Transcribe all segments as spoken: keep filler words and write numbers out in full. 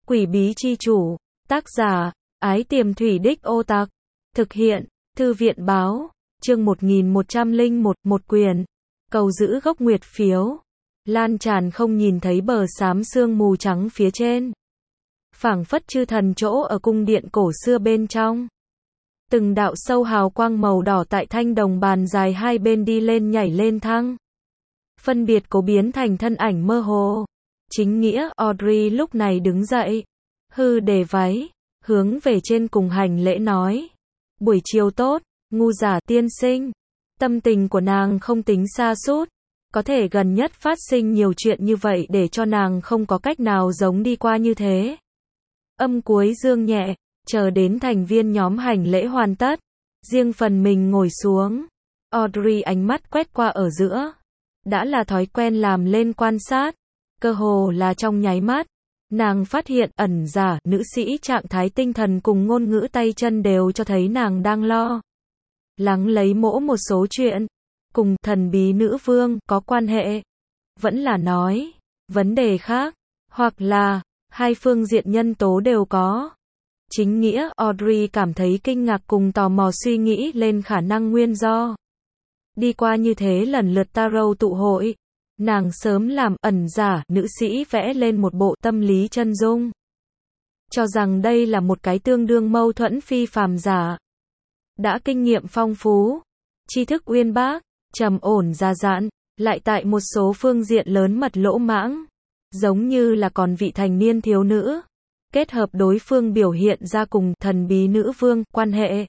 Quỷ bí chi chủ, tác giả, Ái Tiềm Thủy Đích Ô Tặc, thực hiện, Thư viện báo, chương một nghìn một trăm lẻ một, một quyền, cầu giữ gốc nguyệt phiếu, lan tràn không nhìn thấy bờ xám sương mù trắng phía trên. Phảng phất chư thần chỗ ở cung điện cổ xưa bên trong. Từng đạo sâu hào quang màu đỏ tại thanh đồng bàn dài hai bên đi lên nhảy lên thăng. Phân biệt cố biến thành thân ảnh mơ hồ. Chính nghĩa Audrey lúc này đứng dậy, hư đề váy, hướng về trên cùng hành lễ nói. Buổi chiều tốt, ngu giả tiên sinh. Tâm tình của nàng không tính xa sút có thể gần nhất phát sinh nhiều chuyện như vậy để cho nàng không có cách nào giống đi qua như thế. Âm cuối dương nhẹ, chờ đến thành viên nhóm hành lễ hoàn tất, riêng phần mình ngồi xuống. Audrey ánh mắt quét qua ở giữa, đã là thói quen làm lên quan sát, cơ hồ là trong nháy mắt, nàng phát hiện ẩn giả nữ sĩ trạng thái tinh thần cùng ngôn ngữ tay chân đều cho thấy nàng đang lo lắng lấy mỗ một số chuyện, cùng thần bí nữ vương có quan hệ, vẫn là nói, vấn đề khác, hoặc là, hai phương diện nhân tố đều có. Chính nghĩa Audrey cảm thấy kinh ngạc cùng tò mò suy nghĩ lên khả năng nguyên do. Đi qua như thế lần lượt tarot tụ hội, nàng sớm làm ẩn giả nữ sĩ vẽ lên một bộ tâm lý chân dung. Cho rằng đây là một cái tương đương mâu thuẫn phi phàm giả. Đã kinh nghiệm phong phú, tri thức uyên bác, trầm ổn già dặn, lại tại một số phương diện lớn mật lỗ mãng. Giống như là còn vị thành niên thiếu nữ. Kết hợp đối phương biểu hiện ra cùng thần bí nữ vương quan hệ.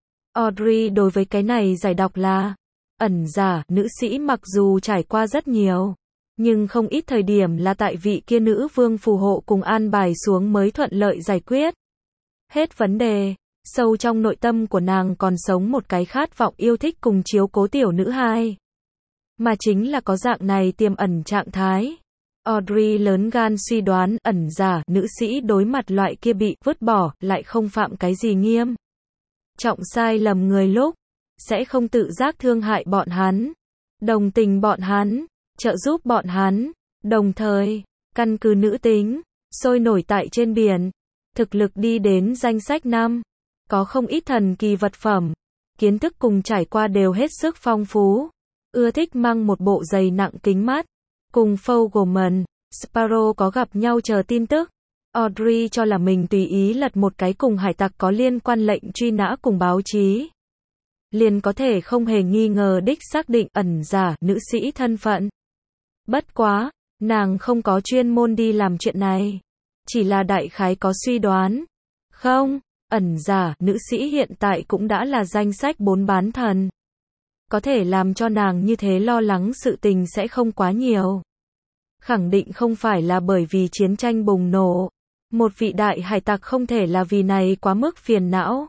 Audrey đối với cái này giải đọc là ẩn giả nữ sĩ mặc dù trải qua rất nhiều, nhưng không ít thời điểm là tại vị kia nữ vương phù hộ cùng an bài xuống mới thuận lợi giải quyết hết vấn đề. Sâu trong nội tâm của nàng còn sống một cái khát vọng yêu thích cùng chiếu cố tiểu nữ hài, mà chính là có dạng này tiềm ẩn trạng thái. Audrey lớn gan suy đoán ẩn giả nữ sĩ đối mặt loại kia bị vứt bỏ lại không phạm cái gì nghiêm trọng sai lầm người lúc, sẽ không tự giác thương hại bọn hắn, đồng tình bọn hắn, trợ giúp bọn hắn, đồng thời, căn cứ nữ tính, sôi nổi tại trên biển, thực lực đi đến danh sách năm, có không ít thần kỳ vật phẩm, kiến thức cùng trải qua đều hết sức phong phú, ưa thích mang một bộ giày nặng kính mắt. Cùng Fogelman, Sparrow có gặp nhau chờ tin tức. Audrey cho là mình tùy ý lật một cái cùng hải tặc có liên quan lệnh truy nã cùng báo chí, liền có thể không hề nghi ngờ đích xác định ẩn giả nữ sĩ thân phận. Bất quá, nàng không có chuyên môn đi làm chuyện này, chỉ là đại khái có suy đoán. Không, ẩn giả nữ sĩ hiện tại cũng đã là danh sách bốn bán thần. Có thể làm cho nàng như thế lo lắng sự tình sẽ không quá nhiều. Khẳng định không phải là bởi vì chiến tranh bùng nổ. Một vị đại hải tặc không thể là vì này quá mức phiền não.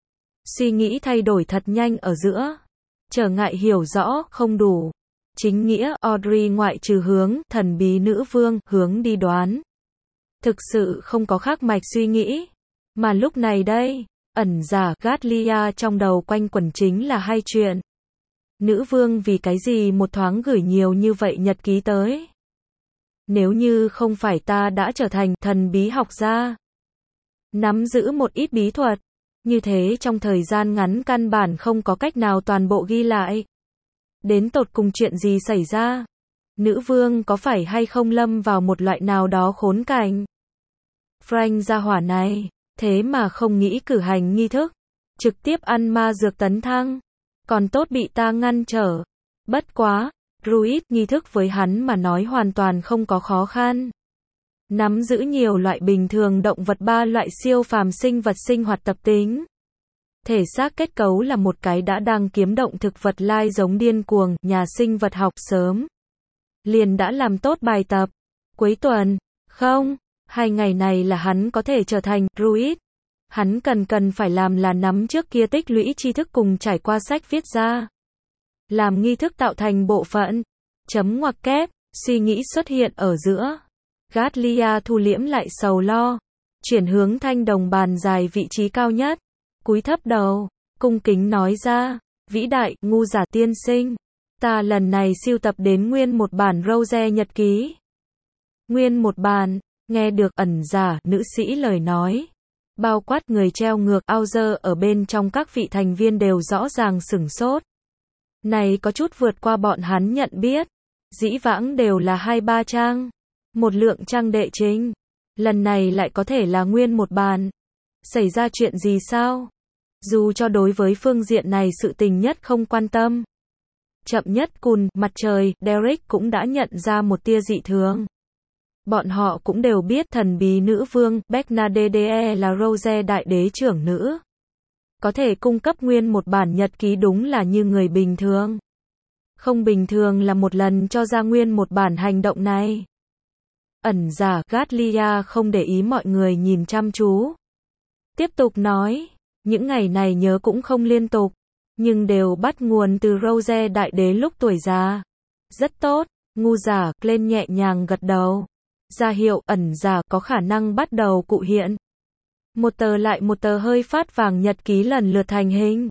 Suy nghĩ thay đổi thật nhanh ở giữa. Trở ngại hiểu rõ không đủ. Chính nghĩa Audrey ngoại trừ hướng thần bí nữ vương hướng đi đoán. Thực sự không có khác mạch suy nghĩ. Mà lúc này đây, ẩn giả Gatlia trong đầu quanh quẩn chính là hai chuyện. Nữ vương vì cái gì một thoáng gửi nhiều như vậy nhật ký tới? Nếu như không phải ta đã trở thành thần bí học gia, nắm giữ một ít bí thuật, như thế trong thời gian ngắn căn bản không có cách nào toàn bộ ghi lại. Đến tột cùng chuyện gì xảy ra? Nữ vương có phải hay không lâm vào một loại nào đó khốn cảnh? Frank gia hỏa này, thế mà không nghĩ cử hành nghi thức, trực tiếp ăn ma dược tấn thăng. Còn tốt bị ta ngăn trở. Bất quá, druid nghi thức với hắn mà nói hoàn toàn không có khó khăn. Nắm giữ nhiều loại bình thường động vật ba loại siêu phàm sinh vật sinh hoạt tập tính. Thể xác kết cấu là một cái đã đang kiếm động thực vật lai giống điên cuồng, nhà sinh vật học sớm. Liền đã làm tốt bài tập. Cuối tuần, không, hai ngày này là hắn có thể trở thành druid. Hắn cần cần phải làm là nắm trước kia tích lũy tri thức cùng trải qua sách viết ra. Làm nghi thức tạo thành bộ phận. Chấm ngoặc kép, suy nghĩ xuất hiện ở giữa. Gatlia thu liễm lại sầu lo. Chuyển hướng thanh đồng bàn dài vị trí cao nhất. Cúi thấp đầu, cung kính nói ra. Vĩ đại, ngu giả tiên sinh. Ta lần này sưu tập đến nguyên một bản Rose nhật ký. Nguyên một bản. Nghe được ẩn giả nữ sĩ lời nói, bao quát người treo ngược Auger ở bên trong các vị thành viên đều rõ ràng sửng sốt. Này có chút vượt qua bọn hắn nhận biết. Dĩ vãng đều là hai ba trang, một lượng trang đệ trình. Lần này lại có thể là nguyên một bản. Xảy ra chuyện gì sao? Dù cho đối với phương diện này sự tình nhất không quan tâm. Chậm nhất Cùn, Mặt Trời, Derek cũng đã nhận ra một tia dị thường. Bọn họ cũng đều biết thần bí nữ vương, Bernadette là Rose đại đế trưởng nữ. Có thể cung cấp nguyên một bản nhật ký đúng là như người bình thường. Không bình thường là một lần cho ra nguyên một bản hành động này. Ẩn giả Gatlia không để ý mọi người nhìn chăm chú. Tiếp tục nói, những ngày này nhớ cũng không liên tục, nhưng đều bắt nguồn từ Rose đại đế lúc tuổi già. Rất tốt, ngu giả lên nhẹ nhàng gật đầu. Ra hiệu ẩn giả có khả năng bắt đầu cụ hiện. Một tờ lại một tờ hơi phát vàng nhật ký lần lượt thành hình.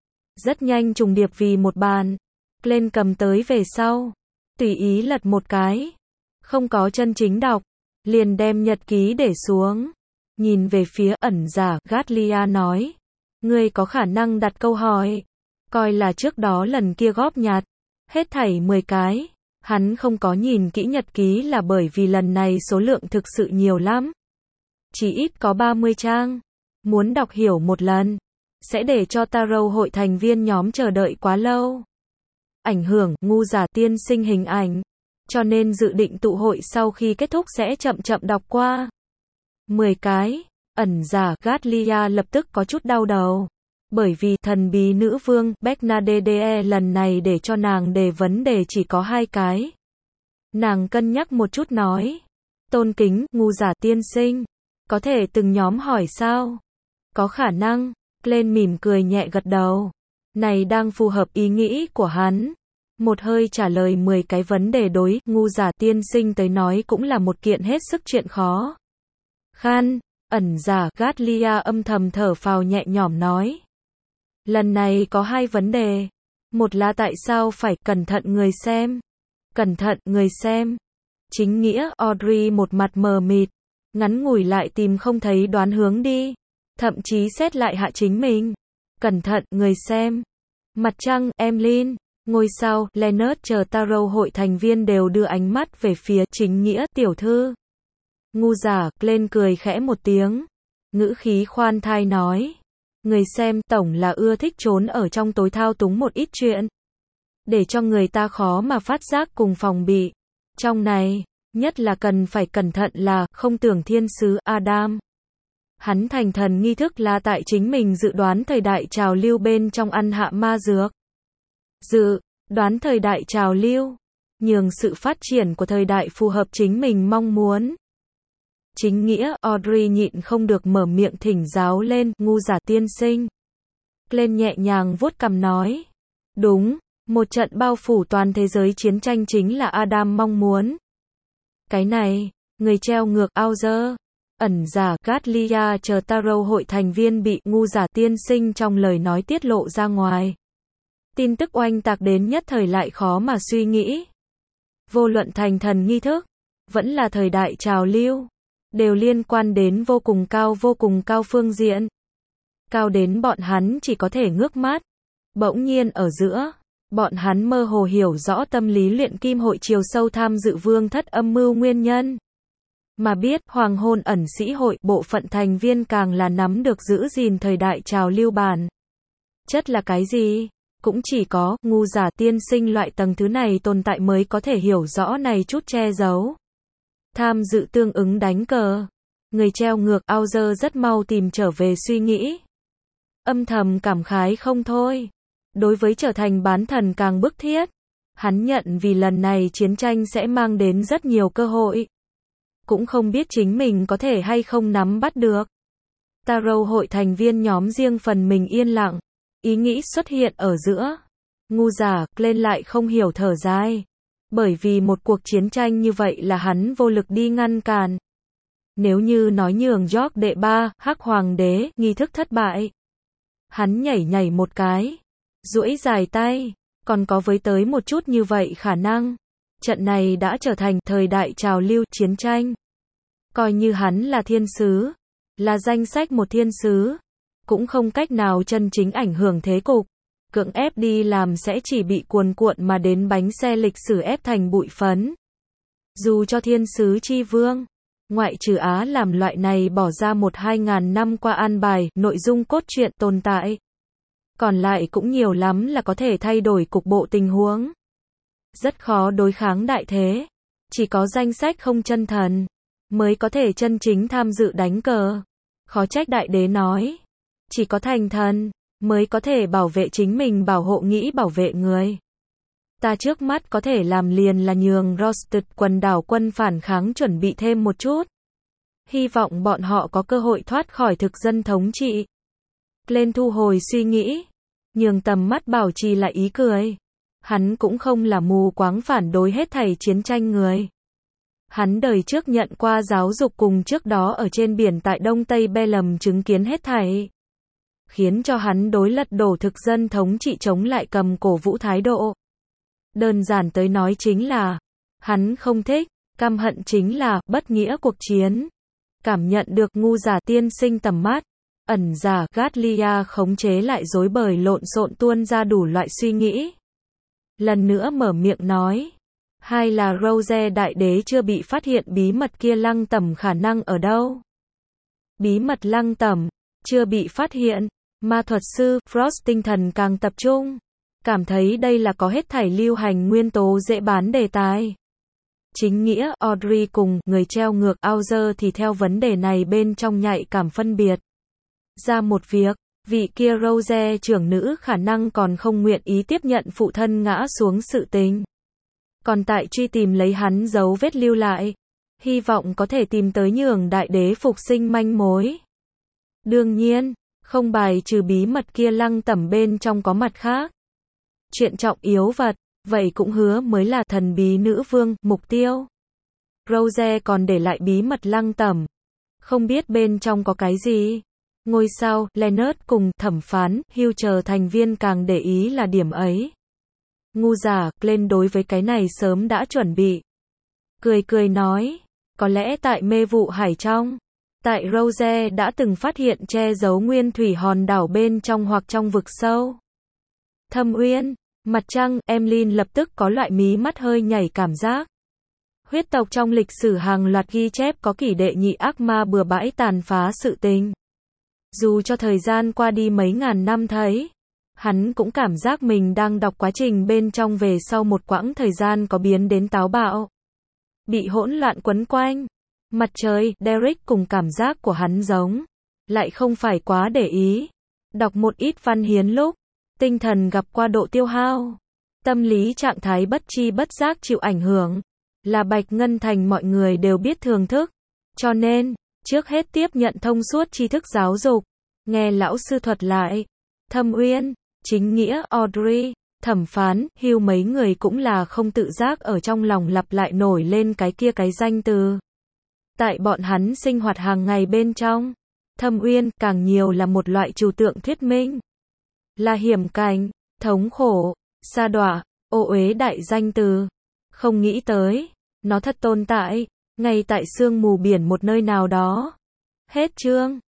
Rất nhanh trùng điệp vì một bàn. Lên cầm tới về sau. Tùy ý lật một cái. Không có chân chính đọc. Liền đem nhật ký để xuống. Nhìn về phía ẩn giả, Gatlia nói. Ngươi có khả năng đặt câu hỏi. Coi là trước đó lần kia góp nhặt. Hết thảy mười cái. Hắn không có nhìn kỹ nhật ký là bởi vì lần này số lượng thực sự nhiều lắm. Chỉ ít có ba mươi trang. Muốn đọc hiểu một lần. Sẽ để cho Tarot hội thành viên nhóm chờ đợi quá lâu. Ảnh hưởng ngu giả tiên sinh hình ảnh. Cho nên dự định tụ hội sau khi kết thúc sẽ chậm chậm đọc qua. mười cái. Ẩn giả Gatlia lập tức có chút đau đầu. Bởi vì thần bí nữ vương Bernadette lần này để cho nàng đề vấn đề chỉ có hai cái. Nàng cân nhắc một chút nói. Tôn kính, ngu giả tiên sinh. Có thể từng nhóm hỏi sao? Có khả năng. Lên mỉm cười nhẹ gật đầu. Này đang phù hợp ý nghĩ của hắn. Một hơi trả lời mười cái vấn đề đối ngu giả tiên sinh tới nói cũng là một kiện hết sức chuyện khó. Khan, ẩn giả Gatlia âm thầm thở phào nhẹ nhõm nói. Lần này có hai vấn đề. Một là tại sao phải cẩn thận người xem. Cẩn thận người xem. Chính nghĩa Audrey một mặt mờ mịt. Ngắn ngủi lại tìm không thấy đoán hướng đi. Thậm chí xét lại hạ chính mình. Cẩn thận người xem. Mặt trăng Emlyn. Ngôi sao Leonard chờ Tarot hội thành viên đều đưa ánh mắt về phía chính nghĩa tiểu thư. Ngu giả lên cười khẽ một tiếng. Ngữ khí khoan thai nói. Người xem tổng là ưa thích trốn ở trong tối thao túng một ít chuyện. Để cho người ta khó mà phát giác cùng phòng bị. Trong này, nhất là cần phải cẩn thận là không tưởng thiên sứ Adam. Hắn thành thần nghi thức là tại chính mình dự đoán thời đại trào lưu bên trong ăn hạ ma dược. Dự, đoán thời đại trào lưu. Nhường sự phát triển của thời đại phù hợp chính mình mong muốn. Chính nghĩa Audrey nhịn không được mở miệng thỉnh giáo lên, ngu giả tiên sinh. Lên nhẹ nhàng vuốt cằm nói. Đúng, một trận bao phủ toàn thế giới chiến tranh chính là Adam mong muốn. Cái này, người treo ngược Auger, ẩn giả Gatlia chờ Tarot hội thành viên bị ngu giả tiên sinh trong lời nói tiết lộ ra ngoài. Tin tức oanh tạc đến nhất thời lại khó mà suy nghĩ. Vô luận thành thần nghi thức, vẫn là thời đại trào lưu. Đều liên quan đến vô cùng cao vô cùng cao phương diện. Cao đến bọn hắn chỉ có thể ngước mắt. Bỗng nhiên ở giữa, bọn hắn mơ hồ hiểu rõ tâm lý luyện kim hội chiều sâu tham dự vương thất âm mưu nguyên nhân. Mà biết hoàng hôn ẩn sĩ hội bộ phận thành viên càng là nắm được giữ gìn thời đại trào lưu bản. Chất là cái gì? Cũng chỉ có ngu giả tiên sinh loại tầng thứ này tồn tại mới có thể hiểu rõ này chút che giấu. Tham dự tương ứng đánh cờ. Người treo ngược Auger rất mau tìm trở về suy nghĩ. Âm thầm cảm khái không thôi. Đối với trở thành bán thần càng bức thiết. Hắn nhận vì lần này chiến tranh sẽ mang đến rất nhiều cơ hội. Cũng không biết chính mình có thể hay không nắm bắt được. Tarot hội thành viên nhóm riêng phần mình yên lặng. Ý nghĩ xuất hiện ở giữa. Ngu giả lên lại không hiểu thở dài. Bởi vì một cuộc chiến tranh như vậy là hắn vô lực đi ngăn cản. Nếu như nói nhường George đệ ba, Hắc Hoàng đế, nghi thức thất bại. Hắn nhảy nhảy một cái. Duỗi dài tay. Còn có với tới một chút như vậy khả năng. Trận này đã trở thành thời đại trào lưu chiến tranh. Coi như hắn là thiên sứ, là danh sách một thiên sứ, cũng không cách nào chân chính ảnh hưởng thế cục. Cưỡng ép đi làm sẽ chỉ bị cuồn cuộn mà đến bánh xe lịch sử ép thành bụi phấn. Dù cho thiên sứ chi vương, ngoại trừ Á làm loại này bỏ ra một hai ngàn năm qua an bài, nội dung cốt truyện tồn tại. Còn lại cũng nhiều lắm là có thể thay đổi cục bộ tình huống. Rất khó đối kháng đại thế. Chỉ có danh sách không chân thần, mới có thể chân chính tham dự đánh cờ. Khó trách đại đế nói. Chỉ có thành thần, mới có thể bảo vệ chính mình, bảo hộ nghĩ bảo vệ người. Ta trước mắt có thể làm liền là nhường Rosted quần đảo quân phản kháng chuẩn bị thêm một chút. Hy vọng bọn họ có cơ hội thoát khỏi thực dân thống trị. Lên thu hồi suy nghĩ, nhường tầm mắt bảo trì lại ý cười. Hắn cũng không là mù quáng phản đối hết thảy chiến tranh người. Hắn đời trước nhận qua giáo dục cùng trước đó ở trên biển tại Đông Tây Belem chứng kiến hết thảy. Khiến cho hắn đối lật đổ thực dân thống trị chống lại cầm cổ vũ thái độ. Đơn giản tới nói chính là, hắn không thích, căm hận chính là, bất nghĩa cuộc chiến. Cảm nhận được ngu giả tiên sinh tầm mắt, ẩn giả Gatlia khống chế lại rối bời lộn xộn tuôn ra đủ loại suy nghĩ. Lần nữa mở miệng nói, hay là Rose đại đế chưa bị phát hiện bí mật kia lăng tẩm khả năng ở đâu? Bí mật lăng tẩm, chưa bị phát hiện, ma thuật sư Frost tinh thần càng tập trung. Cảm thấy đây là có hết thảy lưu hành nguyên tố dễ bán đề tài. Chính nghĩa Audrey cùng người treo ngược Auger thì theo vấn đề này bên trong nhạy cảm phân biệt. Ra một việc, vị kia Rose trưởng nữ khả năng còn không nguyện ý tiếp nhận phụ thân ngã xuống sự tình. Còn tại truy tìm lấy hắn dấu vết lưu lại, hy vọng có thể tìm tới nhường đại đế phục sinh manh mối. Đương nhiên, không bài trừ bí mật kia lăng tẩm bên trong có mặt khác. Chuyện trọng yếu vật, vậy cũng hứa mới là thần bí nữ vương, mục tiêu. Rose còn để lại bí mật lăng tẩm. Không biết bên trong có cái gì. Ngôi sao, Leonard cùng thẩm phán, Hugh chờ thành viên càng để ý là điểm ấy. Ngu giả, Glenn đối với cái này sớm đã chuẩn bị. Cười cười nói, có lẽ tại mê vụ hải trong. Tại Rose đã từng phát hiện che giấu nguyên thủy hòn đảo bên trong hoặc trong vực sâu. Thâm uyên, mặt trăng, Emlyn lập tức có loại mí mắt hơi nhảy cảm giác. Huyết tộc trong lịch sử hàng loạt ghi chép có kỷ đệ nhị ác ma bừa bãi tàn phá sự tình. Dù cho thời gian qua đi mấy ngàn năm thấy, hắn cũng cảm giác mình đang đọc quá trình bên trong về sau một quãng thời gian có biến đến táo bạo. Bị hỗn loạn quấn quanh. Mặt trời, Derek cùng cảm giác của hắn giống. Lại không phải quá để ý. Đọc một ít văn hiến lúc. Tinh thần gặp qua độ tiêu hao. Tâm lý trạng thái bất chi bất giác chịu ảnh hưởng. Là Bạch Ngân Thành mọi người đều biết thưởng thức. Cho nên, trước hết tiếp nhận thông suốt tri thức giáo dục. Nghe lão sư thuật lại. Thâm uyên, chính nghĩa Audrey, thẩm phán, Hugh mấy người cũng là không tự giác ở trong lòng lặp lại nổi lên cái kia cái danh từ. Tại bọn hắn sinh hoạt hàng ngày bên trong, thâm uyên càng nhiều là một loại trừu tượng thuyết minh. Là hiểm cảnh, thống khổ, sa đọa, ô uế đại danh từ. Không nghĩ tới, nó thật tồn tại, ngay tại sương mù biển một nơi nào đó. Hết chương.